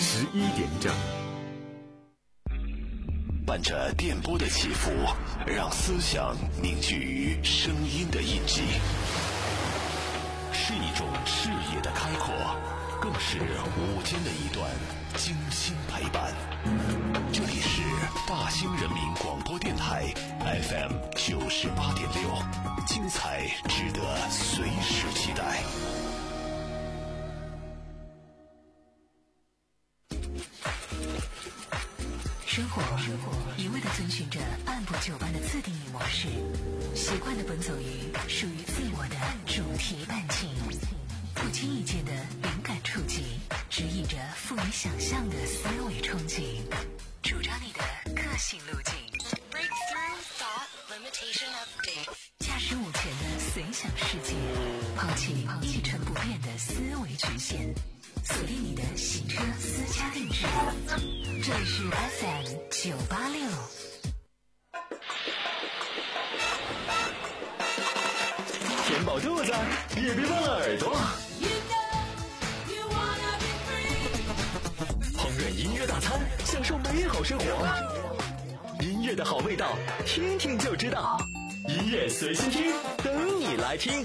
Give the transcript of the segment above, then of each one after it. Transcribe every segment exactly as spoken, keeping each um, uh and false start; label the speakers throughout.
Speaker 1: 十一点整。
Speaker 2: 伴着电波的起伏，让思想凝聚于声音的印记，是一种视野的开阔，更是午间的一段精心陪伴。这里是大兴人民广播电台 F M 九十八点六，精彩值得随时期待。
Speaker 3: 生活一味地遵循着按部就班的自定义模式，习惯地奔走于属于自我的主题半径，不经意间的灵感触及，指引着富于想象的思维憧憬，主张你的个性路径。Breakthrough thought limitation update。驾驶午前的随想世界，抛弃一成不变的思维局限，锁定你的行车私家定制。这里是 F M 九八六。
Speaker 4: 填饱肚子，也别忘了耳朵。烹饪音乐大餐，享受美好生活。音乐的好味道，听听就知道。音乐随心听，等你来听。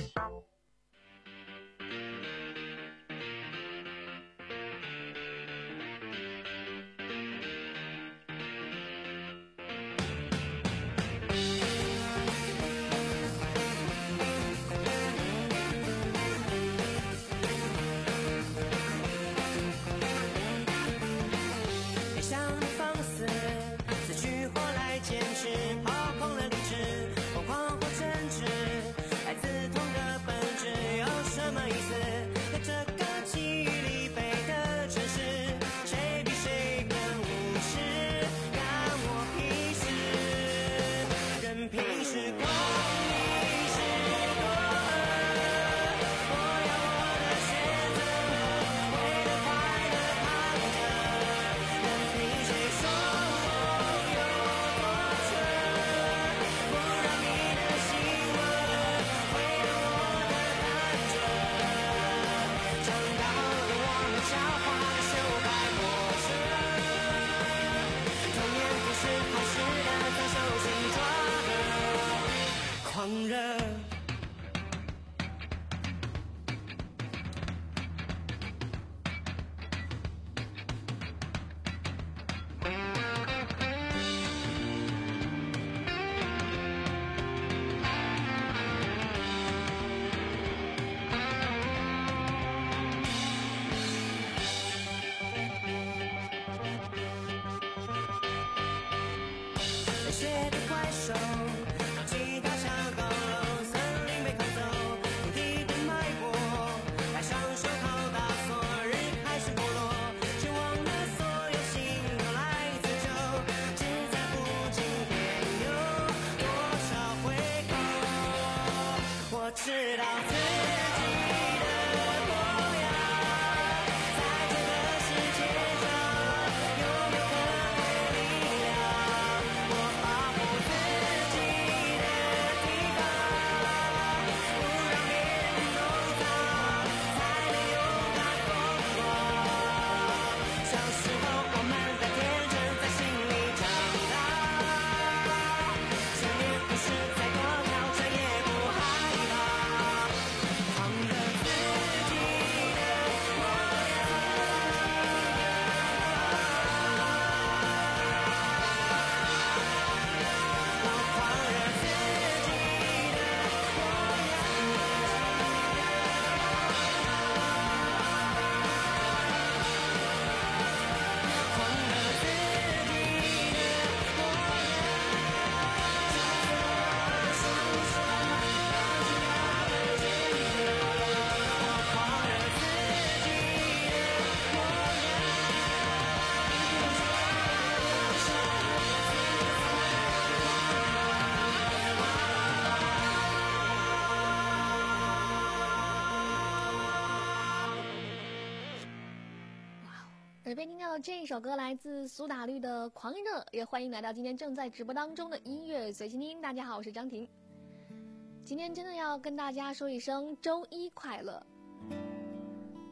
Speaker 5: 耳边听到的这一首歌来自苏打绿的《狂热》，也欢迎来到今天正在直播当中的音乐随心听。大家好，我是张婷。今天真的要跟大家说一声周一快乐。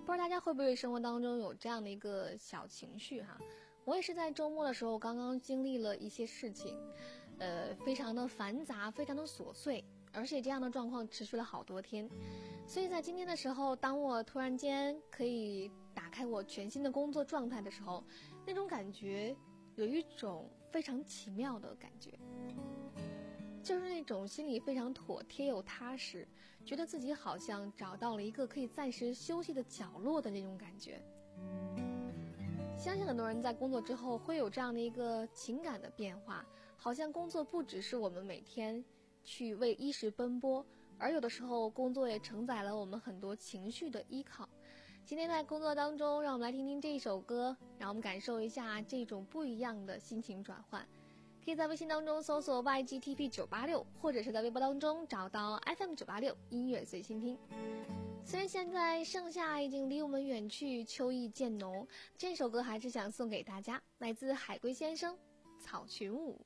Speaker 5: 不知道大家会不会生活当中有这样的一个小情绪哈？我也是在周末的时候刚刚经历了一些事情，呃，非常的繁杂，非常的琐碎，而且这样的状况持续了好多天。所以在今天的时候，当我突然间可以打开我全新的工作状态的时候，那种感觉有一种非常奇妙的感觉，就是那种心里非常妥帖又踏实，觉得自己好像找到了一个可以暂时休息的角落的那种感觉。相信很多人在工作之后会有这样的一个情感的变化，好像工作不只是我们每天去为衣食奔波，而有的时候工作也承载了我们很多情绪的依靠。今天在工作当中，让我们来听听这一首歌，让我们感受一下这种不一样的心情转换。可以在微信当中搜索 Y G T P 九八六， 或者是在微博当中找到 F M 九八六 音乐随心听。虽然现在盛夏已经离我们远去，秋意渐浓，这首歌还是想送给大家，来自海龟先生《草裙舞》。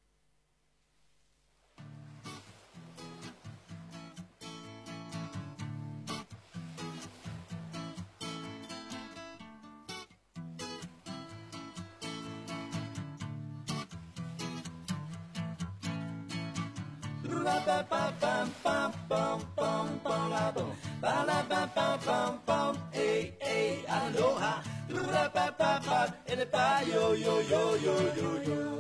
Speaker 1: La ba ba ba ba bum bum bum la bum ba la ba ba bum bum hey hey aloha la ba ba ba and the ba yo yo yo yo yo yo.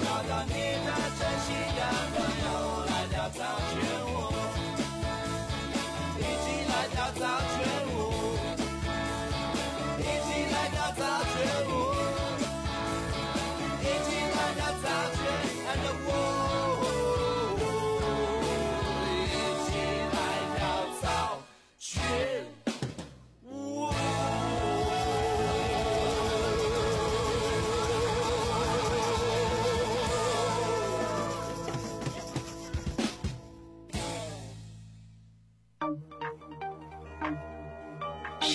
Speaker 1: 草裙舞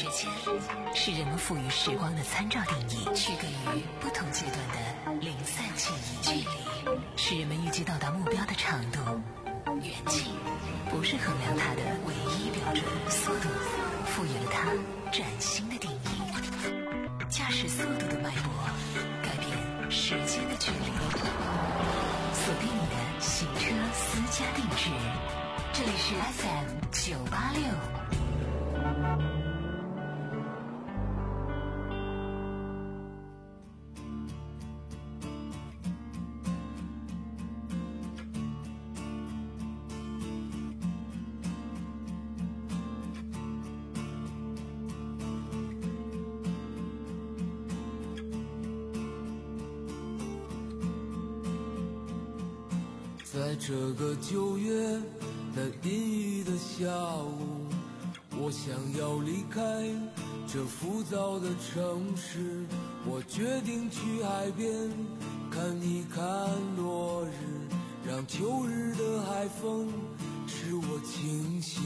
Speaker 3: 时间是人们赋予时光的参照定义，区隔于不同阶段的零散记忆。距离是人们预计到达目标的长度，远近不是衡量它的唯一标准。速度赋予了它崭新的定义，驾驶速度的脉搏改变时间的距离。锁定你的行车私家定制，这里是 F M 九八六。
Speaker 6: 在这个九月的阴郁的下午，我想要离开这浮躁的城市，我决定去海边看一看落日，让秋日的海风使我清醒。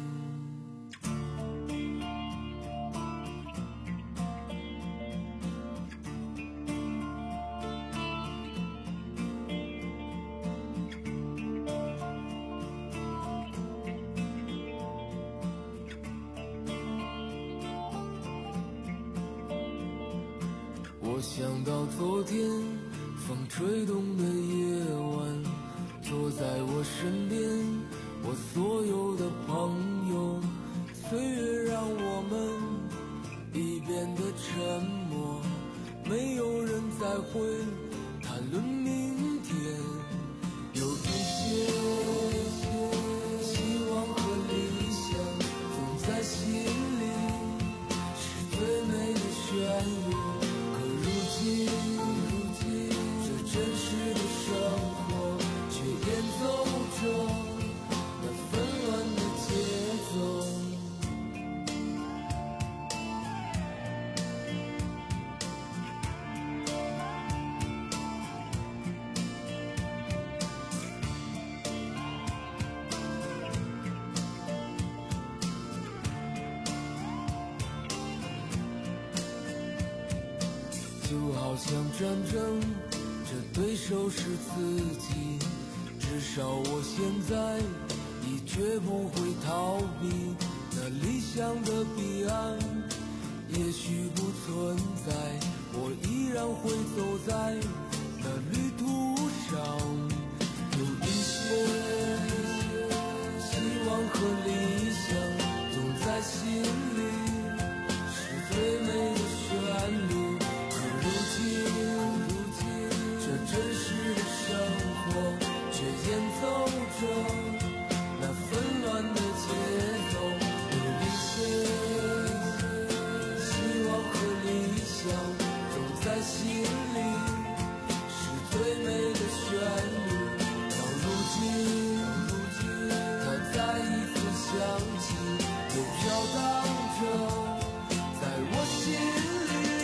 Speaker 6: 我想到昨天风吹动的夜晚，坐在我身边我所有的朋友，岁月让我们已变得沉默，没有人再会谈论明天。有一些希望和理想总在心里，是最美的旋律，如今这真实的生活却演奏着那纷乱的节奏。就好像战争，这对手是自己，至少我现在已绝不会逃避。那理想的彼岸也许不存在，我依然会走在那旅途上。有一些希望和理想总在心里，是最美的旋律，如今这真实的生活却演奏着那纷乱的节奏。有一些希望和理想总在心里，是最美的旋律，到如今它再一次响起，又飘荡着在我心里。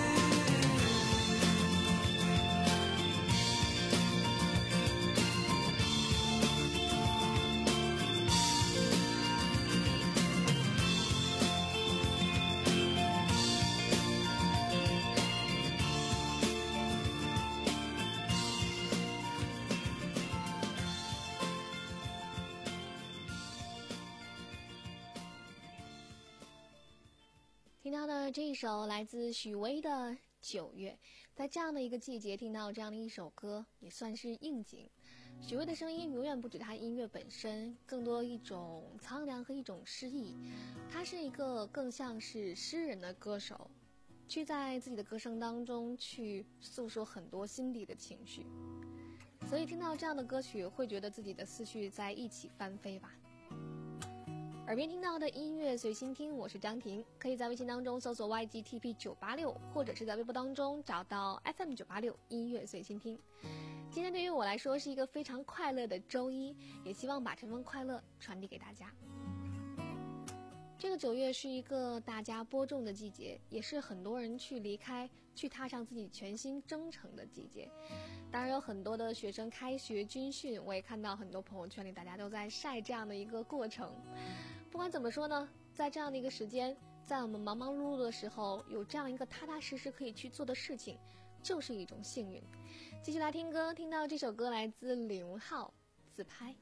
Speaker 5: 听到的这一首来自许巍的《九月》，在这样的一个季节听到这样的一首歌，也算是应景。许巍的声音永远不止他音乐本身，更多一种苍凉和一种诗意。他是一个更像是诗人的歌手，去在自己的歌声当中去诉说很多心底的情绪。所以听到这样的歌曲，会觉得自己的思绪在一起翻飞吧。耳边听到的音乐随心听，我是张婷，可以在微信当中搜索 Y G T P 九八六，或者是在微博当中找到 F M 九八六音乐随心听。今天对于我来说是一个非常快乐的周一，也希望把这份快乐传递给大家。这个九月是一个大家播种的季节，也是很多人去离开去踏上自己全新征程的季节。当然有很多的学生开学军训，我也看到很多朋友圈里大家都在晒这样的一个过程。 不管怎么说呢，在这样的一个时间，在我们忙忙碌碌的时候，有这样一个踏踏实实可以去做的事情，就是一种幸运。继续来听歌，听到这首歌来自李荣浩，自拍。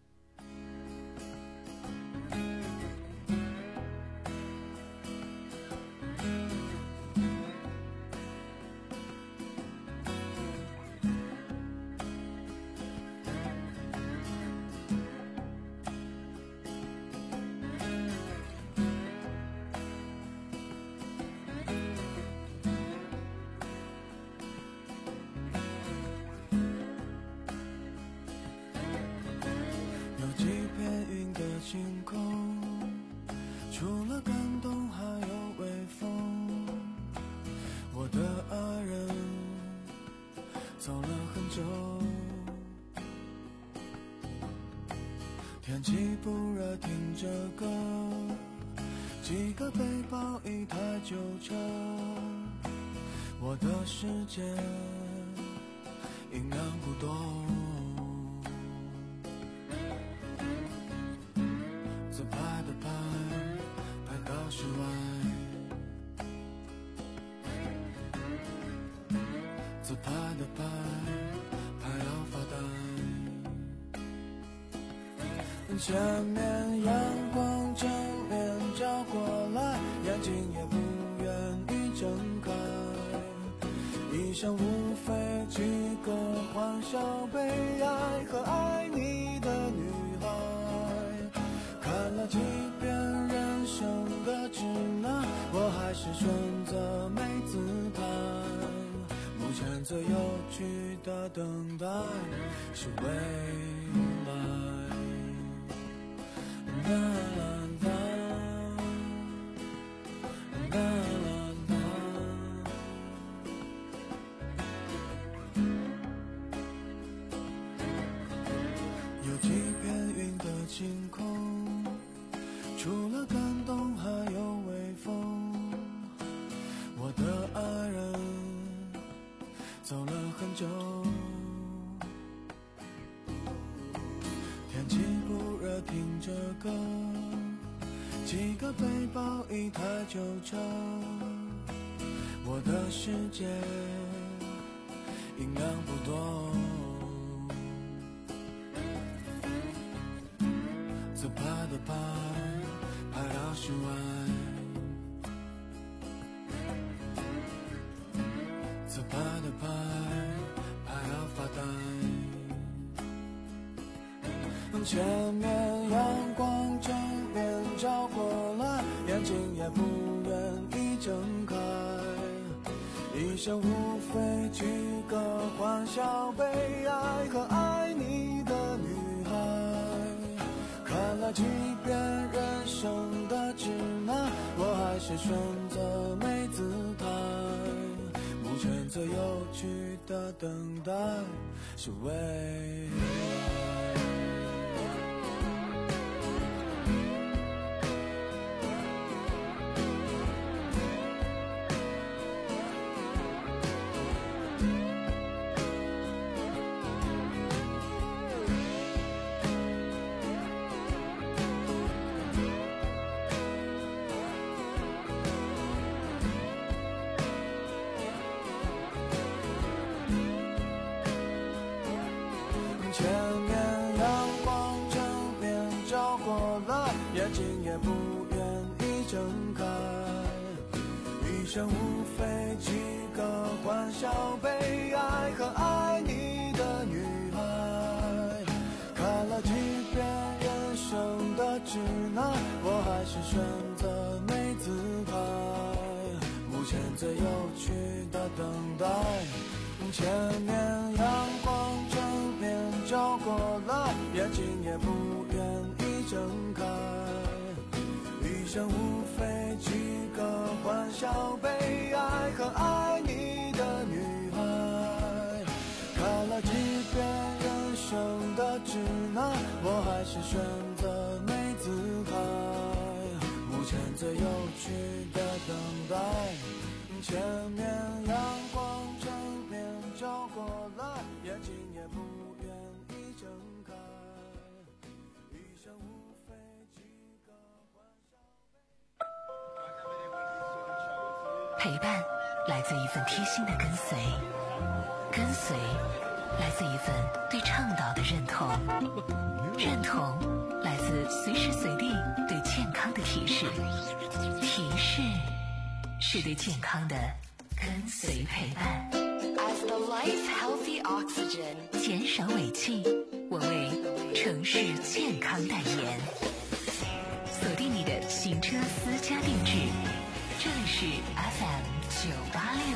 Speaker 6: 星空，除了感动还有微风。我的爱人走了很久，天气不热，听着歌，几个背包，一台旧车，我的世界音量不多。自拍的拍，拍到室外。自拍的拍，拍到发呆。前面阳光正面照过来，眼睛也不愿意睁开。一生无非几个欢笑、悲哀和爱你的女孩。看了几遍人生的指南，我还是选择没姿态。目前最有趣的等待是未来。啦啦啦，啦啦啦。有几片云的晴空，除了感动还有微风。我的爱人走了很久，天气不热，听着歌，几个背包，一台旧车，我的世界音量不多。自拍的拍，拍到室外。自拍的拍，拍到发呆。前面阳光正面照过来，眼睛也不愿意睁开。一生无非几个欢笑、悲哀和爱你的女孩。看了几遍人生的指南，我还是选择没姿态。目前最有趣的等待是未来。前面阳光正面照过来，眼睛也不愿意睁开。一生无非几个欢笑、悲哀和爱你的女孩。看了几遍人生的指南，我还是选择没姿态。目前最有趣的等待，前面阳光正面照过来，眼睛也不愿意睁开。一生无非几个欢笑、悲哀和爱你的女孩。看了几遍人生的指南，我还是选择没姿态。目前最有趣的等待，前面阳光正面照过来，眼睛也不愿意睁开。一生无非几个
Speaker 3: 陪伴来自一份贴心的跟随，跟随来自一份对倡导的认同，认同来自随时随地对健康的提示，提示是对健康的跟随陪伴。
Speaker 7: As the life healthy oxygen，
Speaker 3: 减少尾气，我为城市健康代言。锁定你的行车私家定制，这里是 F M 九八六。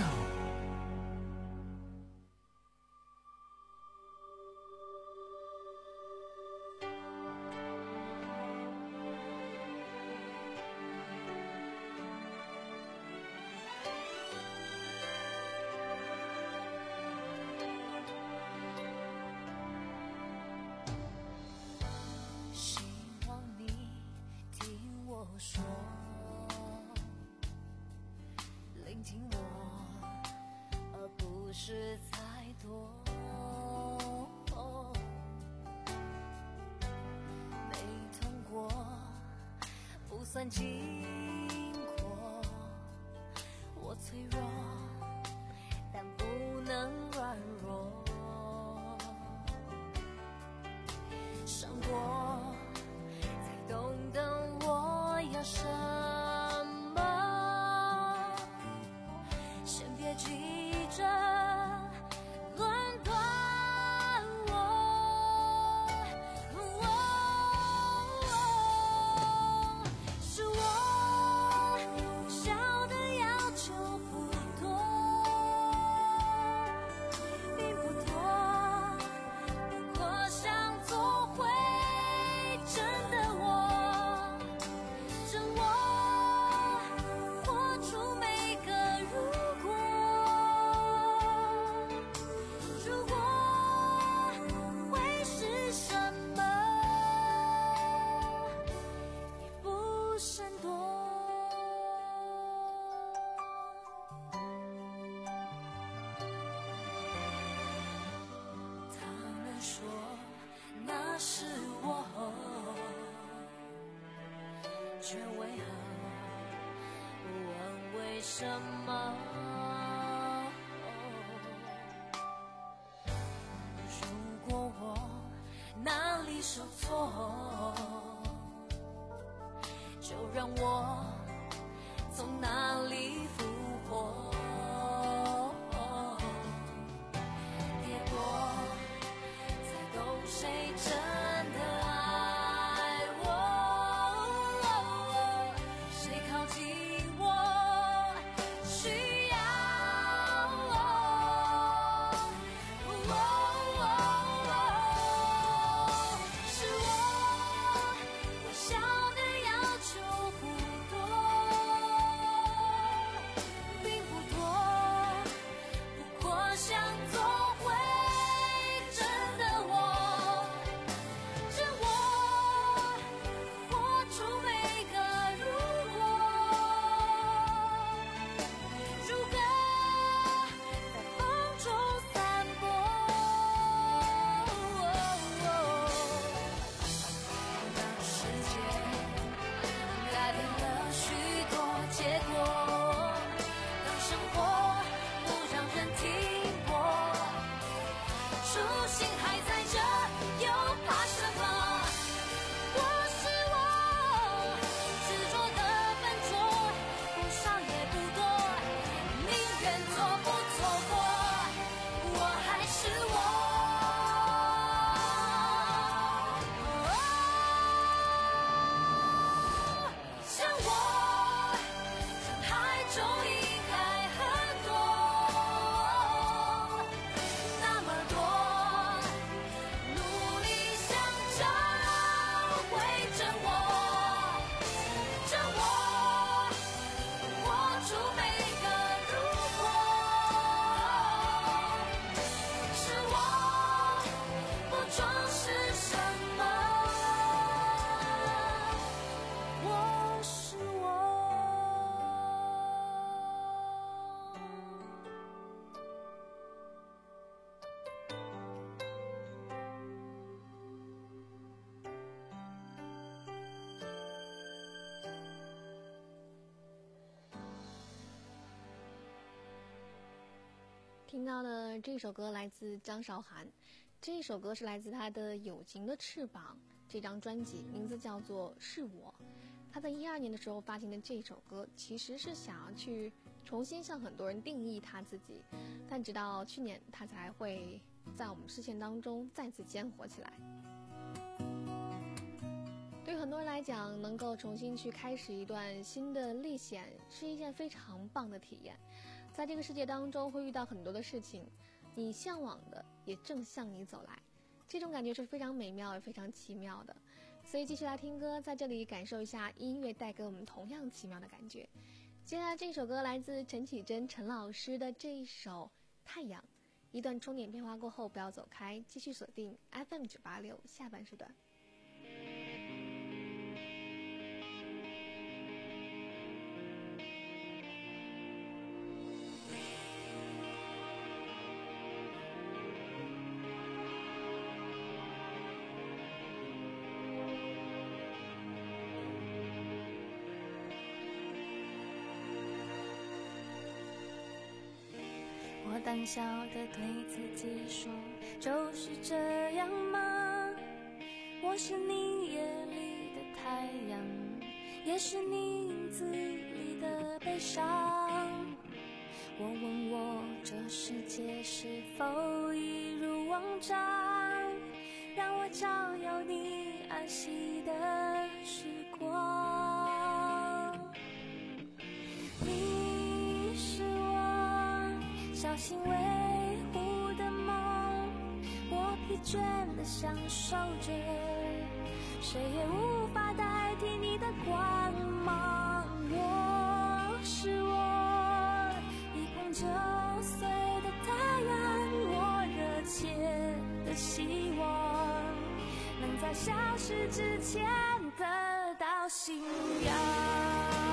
Speaker 8: 算经过，我脆弱，但不能软弱。伤过，才懂得我要什么。先别急着论断我。却为何不问为什么？如果我哪里受挫，就让我从哪里复活。跌过，才懂谁真的爱我。是我
Speaker 5: 听到的这首歌来自张韶涵，这首歌是来自她的《友情的翅膀》这张专辑，名字叫做《是我》。她在一二年的时候发行的这首歌，其实是想要去重新向很多人定义她自己，但直到去年，她才会在我们视线当中再次鲜活起来。对很多人来讲，能够重新去开始一段新的历险，是一件非常棒的体验。在这个世界当中，会遇到很多的事情，你向往的也正向你走来，这种感觉是非常美妙也非常奇妙的。所以继续来听歌，在这里感受一下音乐带给我们同样奇妙的感觉。接下来这首歌来自陈绮贞陈老师的这一首《太阳》。一段充电片花过后，不要走开，继续锁定 F M 九八六下半时段。
Speaker 8: 我胆小地对自己说，就是这样吗？我是你眼里的太阳，也是你影子里的悲伤。我问我这世界是否一如往常，让我照耀你安息的时光。你是我小心维护的梦，我疲倦地享受着，谁也无法代替你的光芒。我是我一捧就碎的太阳，我热切的希望能在消失之前得到信仰。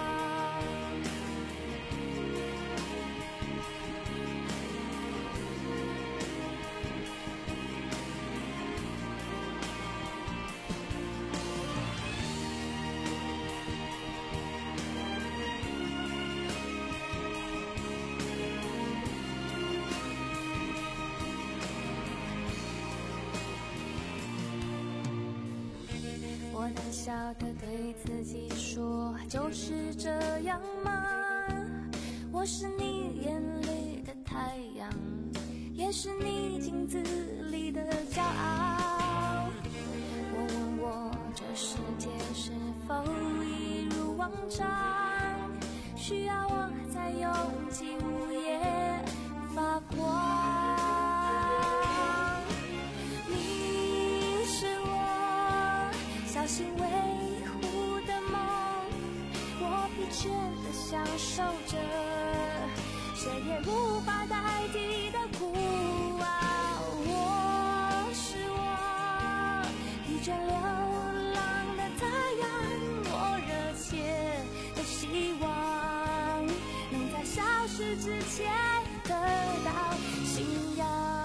Speaker 8: 我胆小地对自己说，就是这样吗？我是你眼里的太阳，也是你镜子里的骄傲。我问我这世界是否一如往常，需要我在拥挤午夜发光。小心维护的梦，我疲倦地享受着，谁也无法代替的孤傲。我是我疲倦流浪的太阳，我热切的希望能在消失之前得到信仰。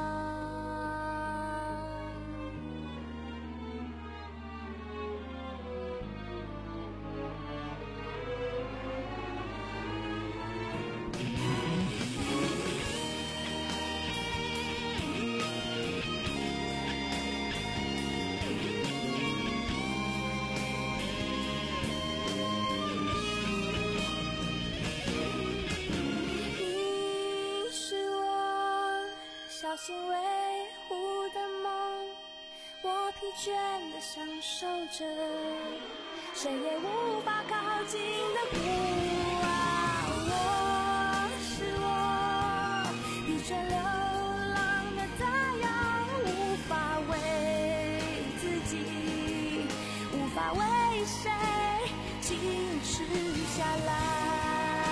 Speaker 8: 小心维护的梦，我疲倦地享受着，谁也无法靠近的孤傲。我是我疲倦流浪的太阳，无法为自己，无法为谁坚持下来。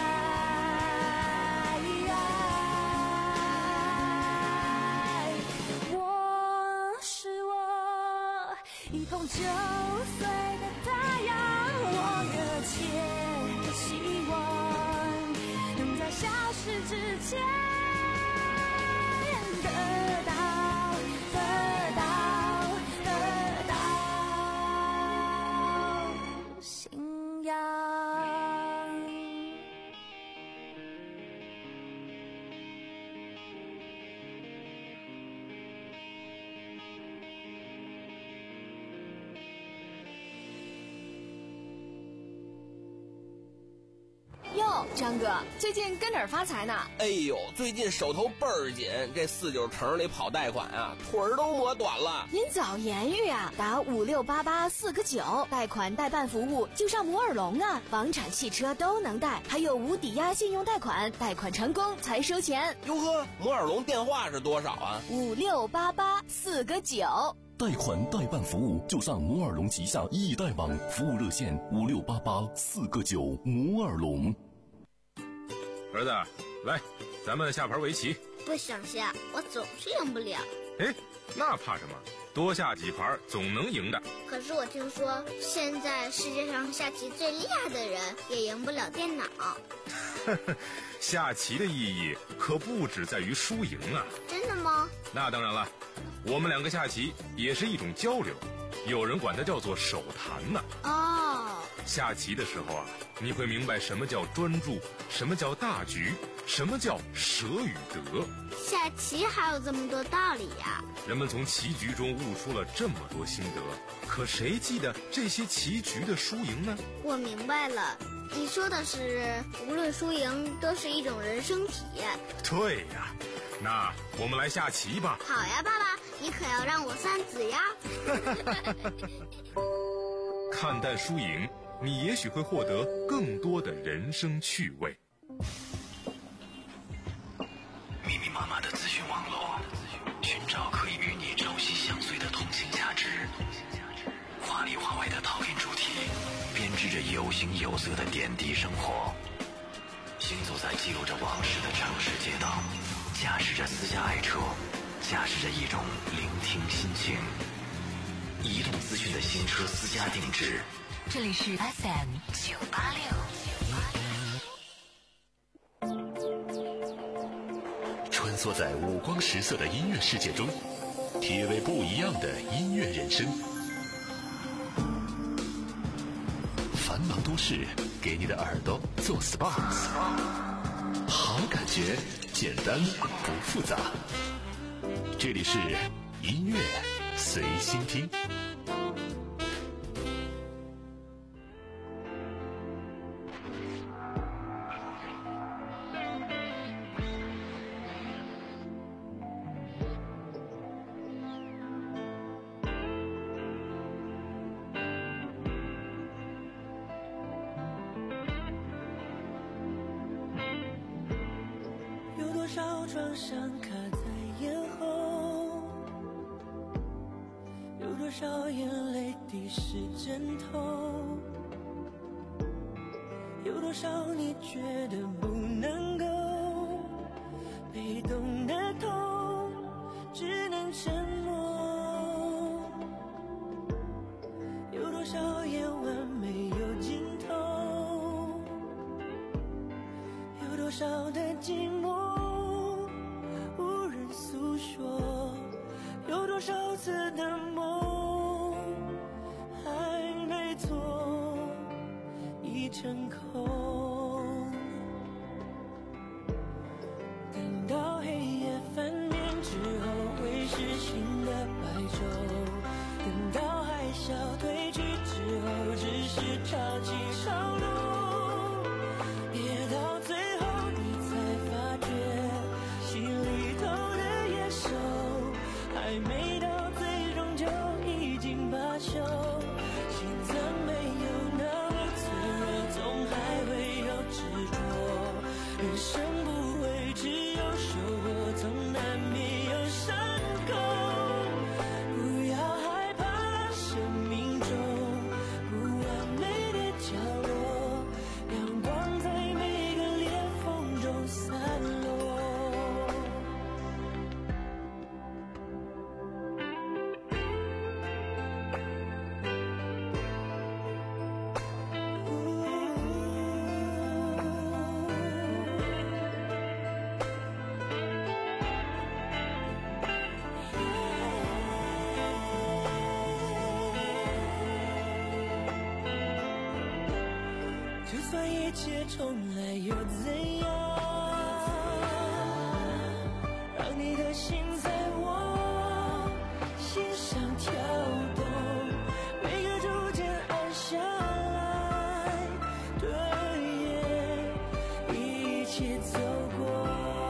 Speaker 8: 一捧就碎的太阳，我热切的希望能在消失之前得到得到得到信仰。
Speaker 9: 哟，张哥，最近跟哪儿发财呢？
Speaker 10: 哎呦，最近手头倍儿紧，这四九城里跑贷款啊，腿儿都磨短了。
Speaker 9: 您早言语啊，打五六八八四个九，贷款代办服务就上摩尔龙啊，房产、汽车都能贷，还有无抵押信用贷款，贷款成功才收钱。
Speaker 10: 哟呵，摩尔龙电话是多少啊？
Speaker 9: 五六八八四个九。
Speaker 2: 贷款代办服务就上摩尔龙旗下易贷网，服务热线五六八八四个九。摩尔龙。
Speaker 11: 儿子，来，咱们下盘围棋。
Speaker 12: 不想下，我总是赢不了。
Speaker 11: 哎，那怕什么？多下几盘总能赢的。
Speaker 12: 可是我听说，现在世界上下棋最厉害的人也赢不了电脑。
Speaker 11: 下棋的意义可不只在于输赢啊！
Speaker 12: 真的吗？
Speaker 11: 那当然了，我们两个下棋也是一种交流，有人管它叫做手谈呢。
Speaker 12: 哦，
Speaker 11: 下棋的时候啊，你会明白什么叫专注，什么叫大局，什么叫舍与得。
Speaker 12: 下棋还有这么多道理呀！
Speaker 11: 人们从棋局中悟出了这么多心得，可谁记得这些棋局的输赢呢？
Speaker 12: 我明白了，你说的是无论输赢都是一种人生体验。
Speaker 11: 对呀，那我们来下棋吧。
Speaker 12: 好呀，爸爸，你可要让我三子呀。
Speaker 11: 看淡输赢，你也许会获得更多的人生趣味。
Speaker 2: 密密麻麻的资讯网络，寻找可以与你朝夕相随的同性价值，华里华外的讨厌主题，编织着有形有色的点滴生活。行走在记录着往事的城市街道，驾驶着私家爱车，驾驶着一种聆听心情。移动资讯的新车私家定制，
Speaker 3: 这里是 F M 九八六。
Speaker 2: 穿梭在五光十色的音乐世界中，体味不一样的音乐人生。繁忙都市给你的耳朵做 S P A， 好感觉简单不复杂。这里是音乐随心听。
Speaker 6: 创伤卡在咽喉，有多少眼泪滴湿枕头，有多少你觉得不能够，被动的痛只能沉默，有多少夜晚没有尽头，有多少的寂寞诉说，有多少次的梦还没做已成空，等到黑夜翻面之后会是新的白昼，等到海啸退去之后只是潮起潮落，别到最后你才发觉心里头还没到最终就已经罢休，心怎没有那么脆弱，总还会有执着，人生不会只有收获，总难免有伤口，不要害怕生命中不完美的角落，阳光在每个裂缝中散落。就算一切重来又怎样，让你的心在我心上跳动，每个逐渐安下来，对耶， 起走过。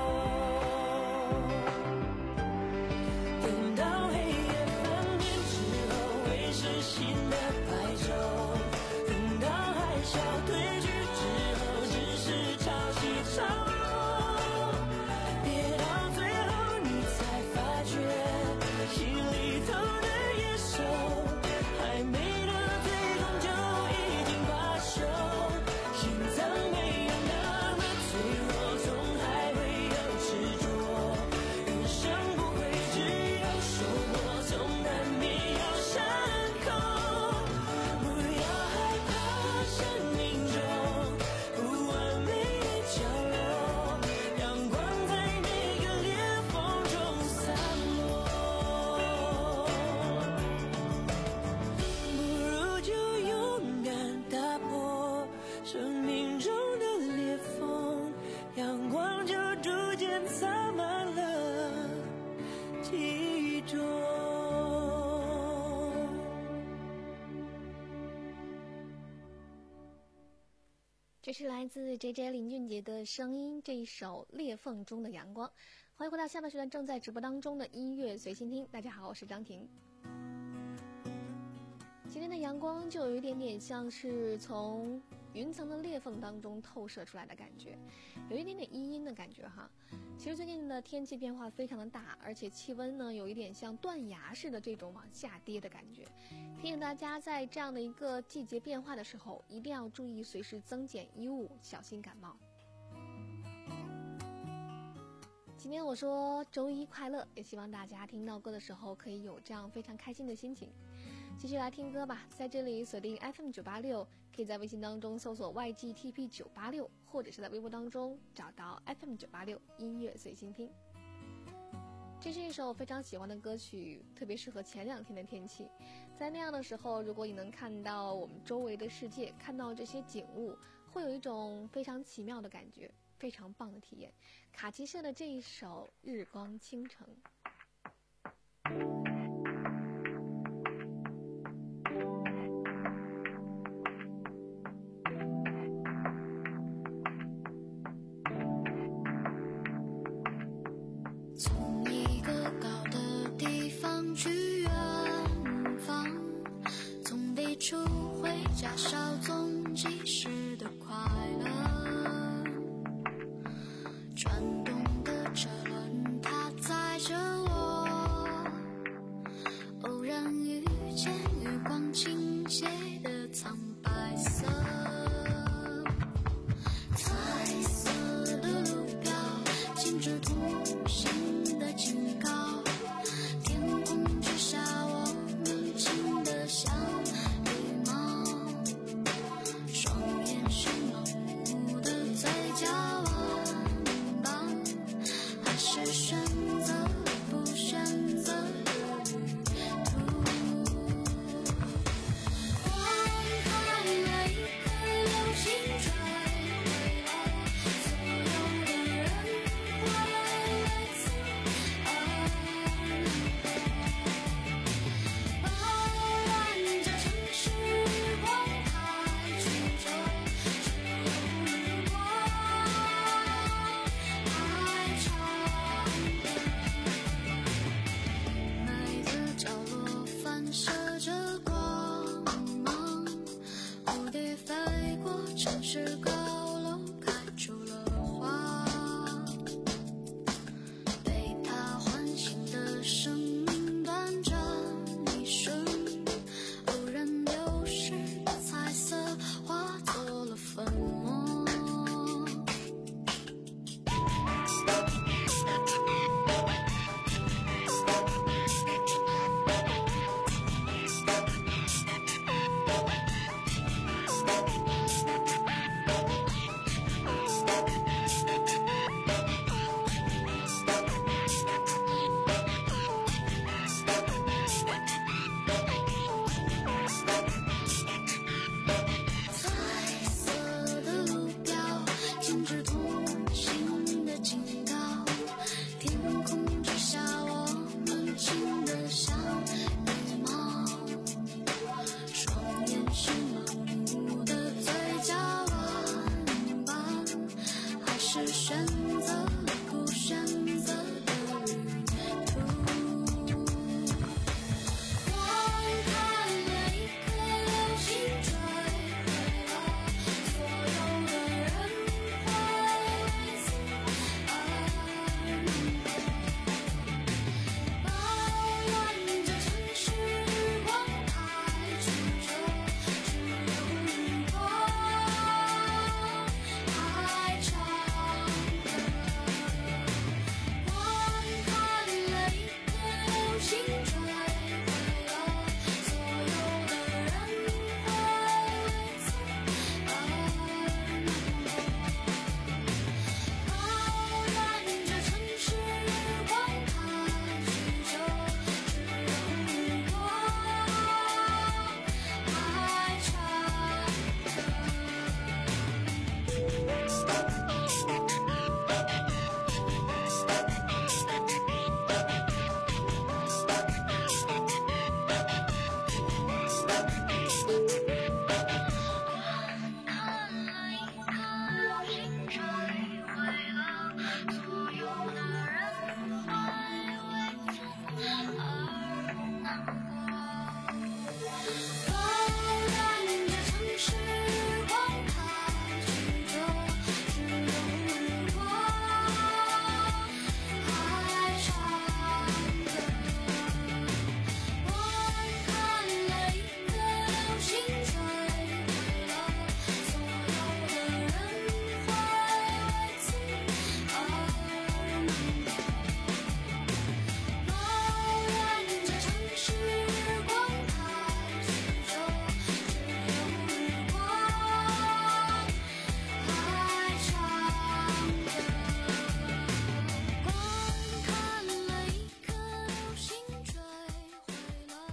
Speaker 6: 等到黑夜翻面之后，会是新的白昼。等到海啸退去之后，只是潮起潮落。别到最后你才发觉，心里头的野兽还没得最终就已经罢休。心脏没有那么脆弱，总还会有执着。人生不会只有收获，总难免有伤口。不要害怕生命中不完美的角落，阳光在每个裂缝中散落。不如就勇敢打破生命中的裂缝，阳光就逐渐洒满了记忆中。
Speaker 5: 这是来自 J J 林俊杰的声音，这一首《裂缝中的阳光》。欢迎回到下半时段正在直播当中的音乐随心听。大家好，我是张婷。今天的阳光就有一点点像是从云层的裂缝当中透射出来的感觉，有一点点阴阴的感觉哈。其实最近的天气变化非常的大，而且气温呢有一点像断崖式的这种往下跌的感觉。提醒大家在这样的一个季节变化的时候，一定要注意随时增减衣物，小心感冒。今天我说周一快乐，也希望大家听到歌的时候可以有这样非常开心的心情。继续来听歌吧，在这里锁定 F M 九八六，可以在微信当中搜索 Y G T P 九八六，或者是在微博当中找到 F M 九八六音乐随心听。这是一首非常喜欢的歌曲，特别适合前两天的天气。在那样的时候，如果你能看到我们周围的世界，看到这些景物，会有一种非常奇妙的感觉，非常棒的体验。卡其社的这一首《日光倾城》。
Speaker 8: 从一个高的地方去远方，从抵触回家稍纵即逝的快乐，转动的车轮它载着我，偶然遇见月光倾斜的苍白色，彩色的路标禁止同行的警告，天空之下我们轻得像羽毛，双眼是盲目的嘴角弯刀，还是选择不选择的旅途。光开了一颗流星坠毁了所有的人，我泪似恩。饱染着城市光太曲折，只有日光还长。每个角落反射着光芒，蝴蝶飞过城市高楼，开出了花，被它唤醒的生命短暂一瞬，偶然流逝的彩色化作了粉末。 选择不选择的旅途。我看了一颗流星坠毁了所有的人会为此而难过，暴乱着城市光排除着只有日光还长的。我看了一颗流星坠毁了所有的人会为此而难过，暴乱着城市光排除着只有日光还长看了一颗流星坠毁了所有的人会为此而难过，暴乱着城市光排除着只有日光还长的。我看了一颗流星坠毁了所有的人会为此而难过，暴乱着城市光排除着只有日光还长的。光看了一颗流星坠毁了。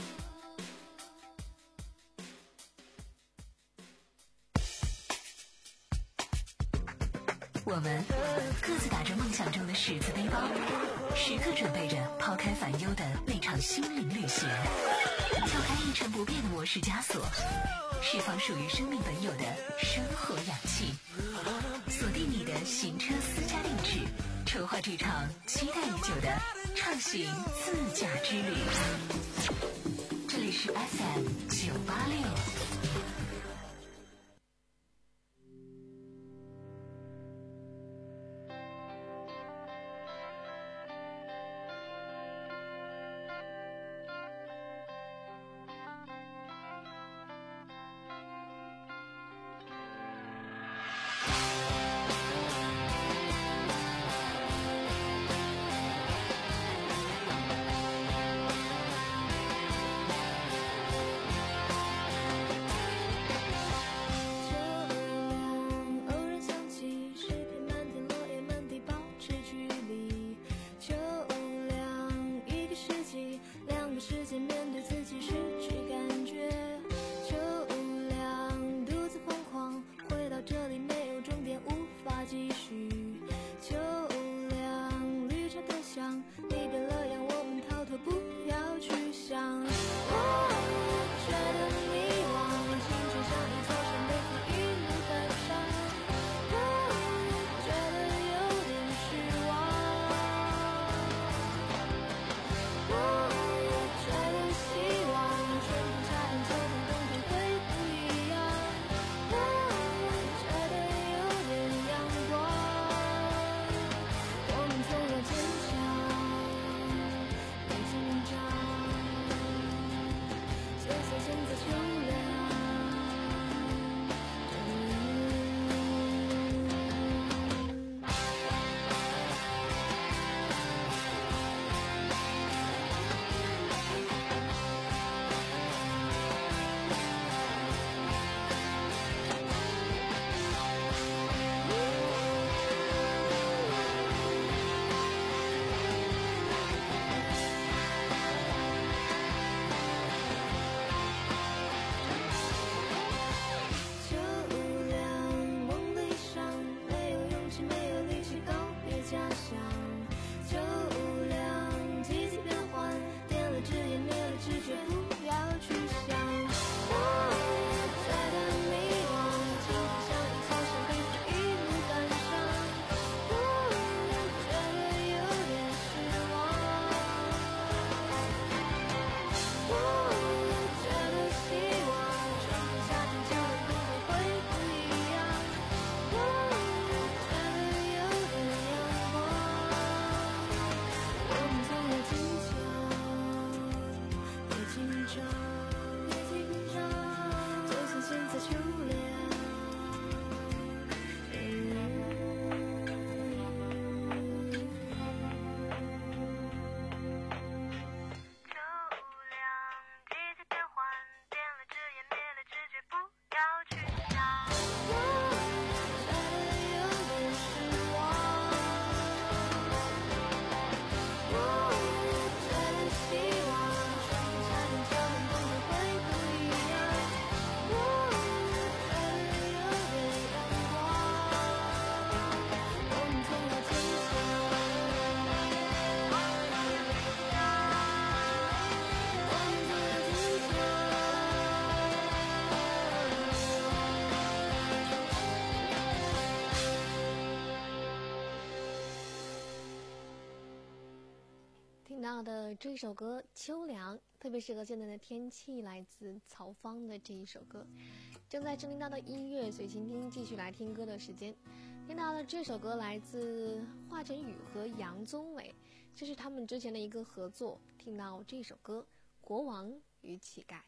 Speaker 3: 我们各自打着梦想中的十字背包，时刻准备着抛开烦忧的那场心灵旅行，跳开一成不变的模式枷锁，释放属于生命本有的生活氧气，锁定你的行车私家定制，筹划这场期待已久的畅行自驾之旅。这里是 F M 九八六。
Speaker 5: 到的这首歌《秋凉》，特别适合现在的天气，来自曹芳的这一首歌。正在收听到的音乐随心听，继续来听歌的时间。听到的这首歌来自华晨宇和杨宗纬，这是他们之前的一个合作。听到这首歌《国王与乞丐》。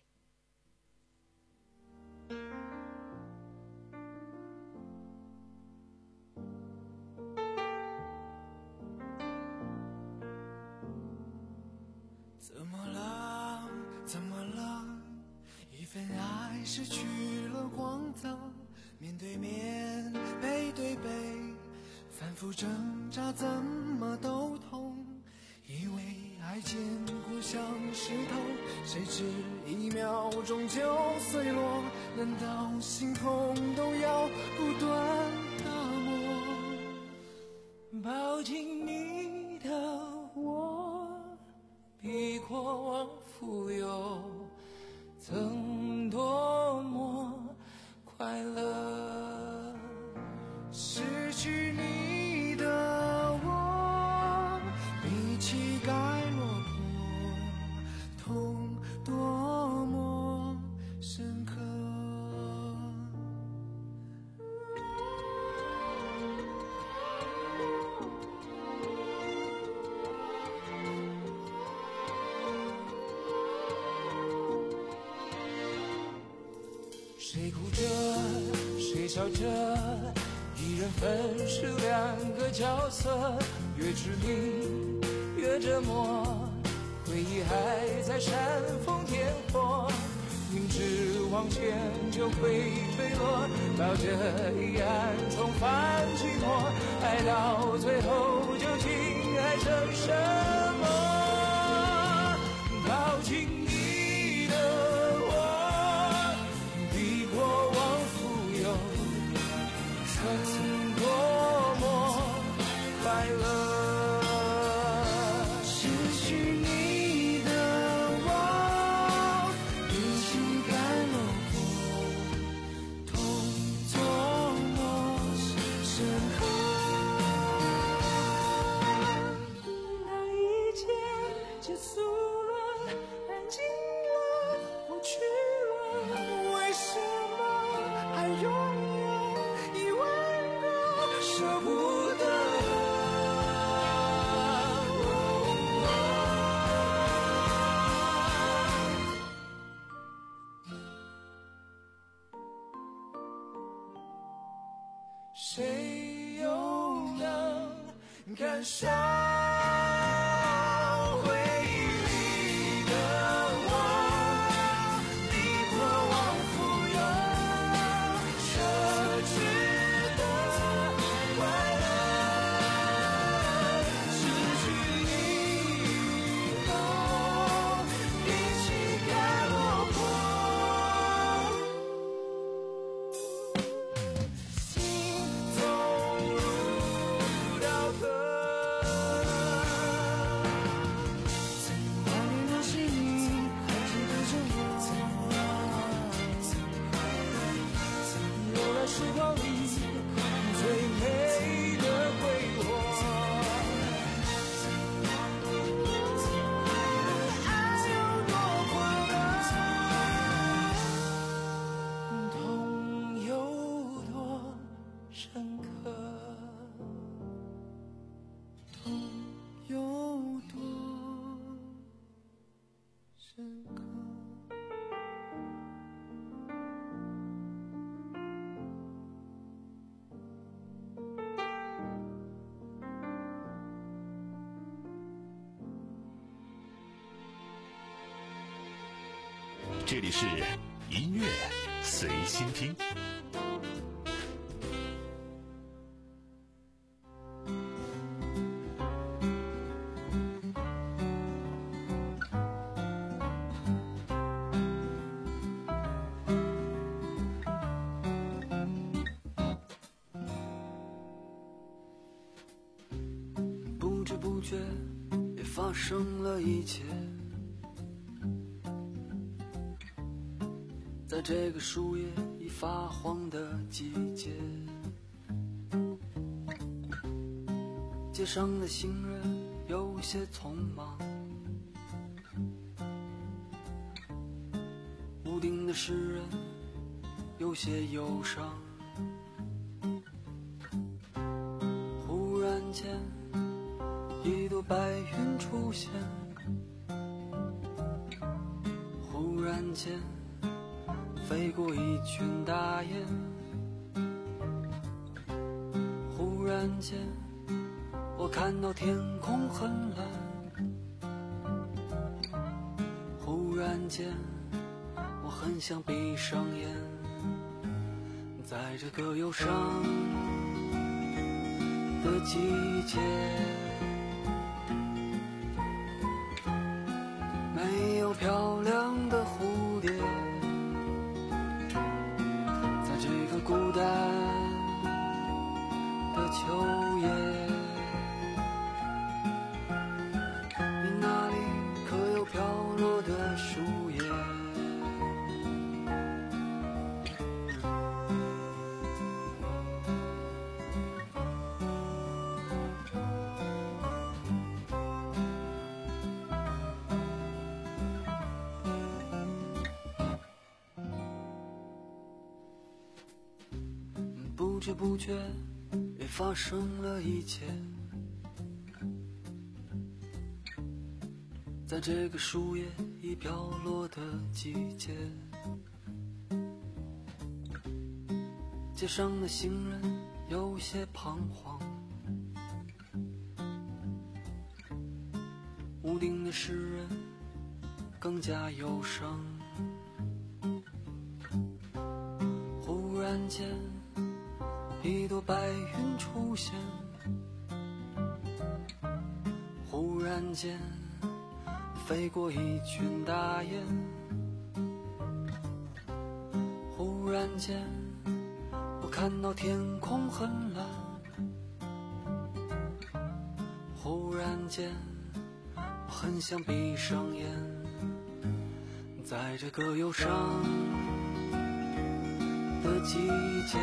Speaker 6: 怎么了？怎么了？一份爱失去了光泽，面对面，背对背，反复挣扎，怎么都痛。以为爱坚固像石头，谁知一秒钟就碎落。难道心痛都要不断打磨？抱紧你的我，比过往富有，曾多么快乐。失去你的我，比乞丐落魄，痛多么深刻。谁哭着，谁笑着，一人分饰两个角色，越执迷越折磨，回忆还在煽风点火，明知往前就会坠落，抱着遗憾重返寂寞，爱到最后究竟爱成什么？抱紧你的我，比过往富有，曾多么快乐。失去你的我，比乞丐落魄，痛多么深刻。当一切结束了，安静了，过去了，为什么还拥有一万个舍不得？谁又能感受回忆里的我，比过往富有，奢侈的快乐。失去你后，比乞丐落魄，心总如刀割。怀念的是你，还记得着我。悠然时光里最美的挥霍，爱有多困难，痛有多深刻，痛有多深刻。
Speaker 2: 这里是音乐随心听。
Speaker 6: 不知不觉也发生了一切，在这个树叶已发黄的季节，街上的行人有些匆忙， 诗人有些忧伤，忽然间一朵白云出现，忽然间飞过一群大雁，忽然间我看到天空很蓝，忽然间我很想闭上眼，在这个忧伤的季节，没有漂亮的蝴蝶，在这个孤单的秋夜，你那里可有飘落的树叶？不知不觉也发生了一切，在这个树叶已飘落的季节，街上的行人有些彷徨，屋顶的诗人更加忧伤，忽然间一朵白云出现，忽然间飞过一群大雁，忽然间我看到天空很蓝，忽然间我很想闭上眼，在这个忧伤的季节，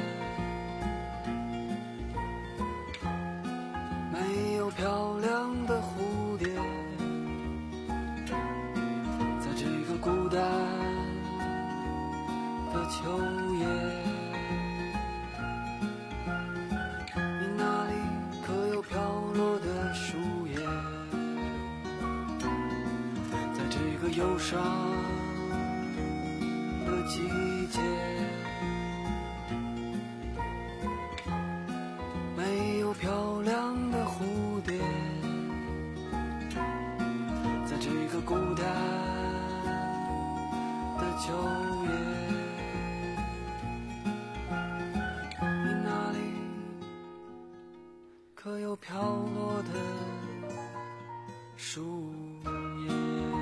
Speaker 6: 没有漂亮的蝴蝶，在这个孤单的秋夜，你那里可有飘落的树叶？在这个忧伤的季节，没有漂亮的蝴蝶，在这个孤单的秋夜，你那里可有飘落的树叶？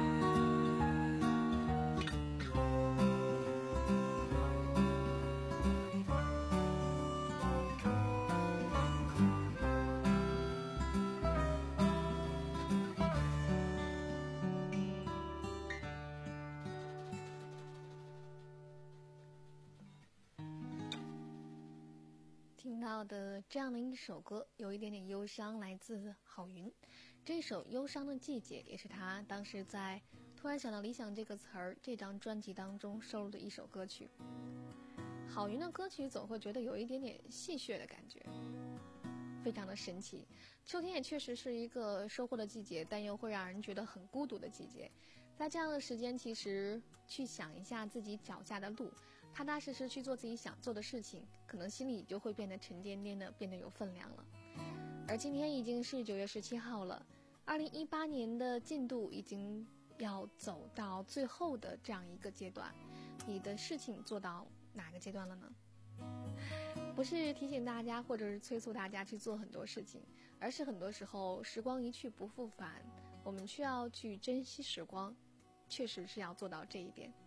Speaker 5: 听到的这样的一首歌，有一点点忧伤，来自郝云。这首《忧伤的季节》也是他当时在《突然想到理想》这个词儿这张专辑当中收录的一首歌曲。郝云的歌曲总会觉得有一点点戏谑的感觉，非常的神奇。秋天也确实是一个收获的季节，但又会让人觉得很孤独的季节。在这样的时间，其实去想一下自己脚下的路，踏踏实实去做自己想做的事情，可能心里就会变得沉甸甸的，变得有分量了。而今天已经是九月十七号了，二零一八年的进度已经要走到最后的这样一个阶段，你的事情做到哪个阶段了呢？不是提醒大家或者是催促大家去做很多事情，而是很多时候时光一去不复返，我们需要去珍惜时光，确实是要做到这一点。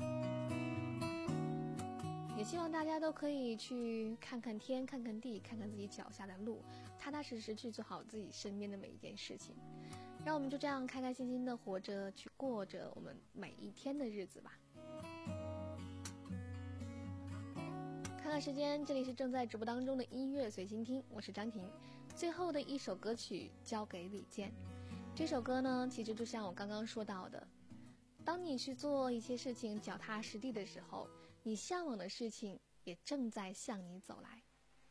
Speaker 5: 也希望大家都可以去看看天，看看地，看看自己脚下的路，踏踏实实去做好自己身边的每一件事情。让我们就这样开开心心的活着，去过着我们每一天的日子吧。看看时间，这里是正在直播当中的音乐随心听，我是张婷。最后的一首歌曲交给李健。这首歌呢，其实就像我刚刚说到的， 当你去做一些事情脚踏实地的时候，你向往的事情也正在向你走来。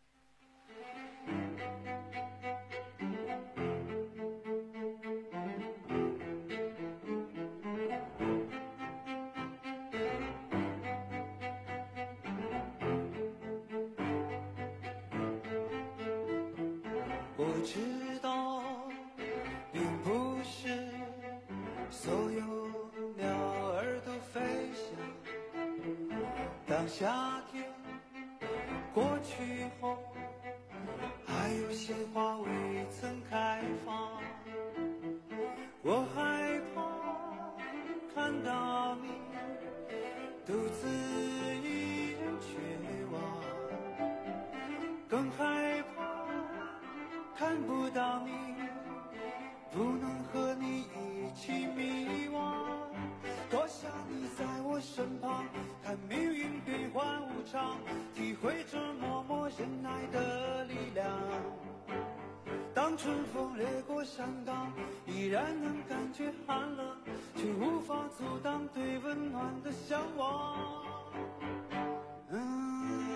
Speaker 1: 我知道并不是所有鸟儿都飞翔，当夏天过去后，还有些花未曾开放。我害怕看到你独自一人绝望，更害怕看不到你，不能和你一起迷惘。多想你在我身旁，看命运变幻无常，体会着默默忍耐的力量。当春风掠过山岗，依然能感觉寒冷，却无法阻挡对温暖的向往。嗯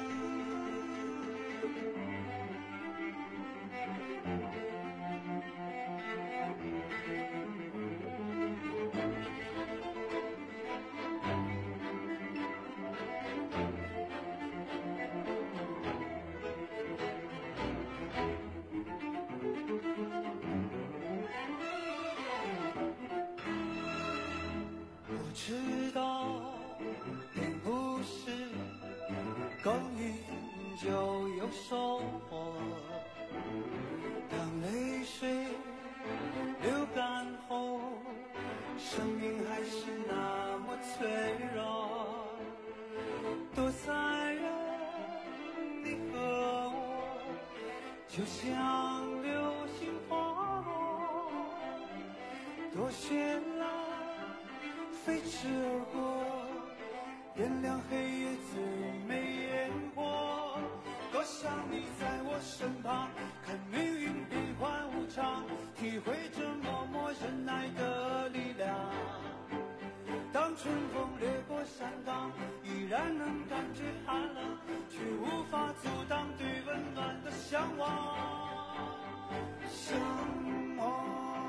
Speaker 1: 我知道并不是耕耘就有收获，当泪水流干后，生命还是那么脆弱。多残忍，你和我就像流星划落，多绚烂飞驰而过，点亮黑夜最美烟火。多想你在我身旁，看命运变幻无常，体会着默默忍耐的力量。当春风掠过山岗，依然能感觉寒冷，却无法阻挡对温暖的向往。向往，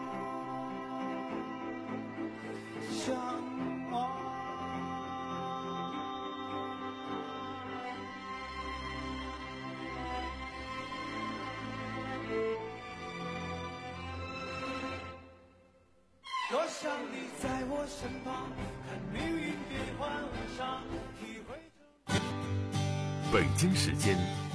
Speaker 1: 向往。多想你在我身旁，看命运变幻无常，体会着。
Speaker 11: 北京时间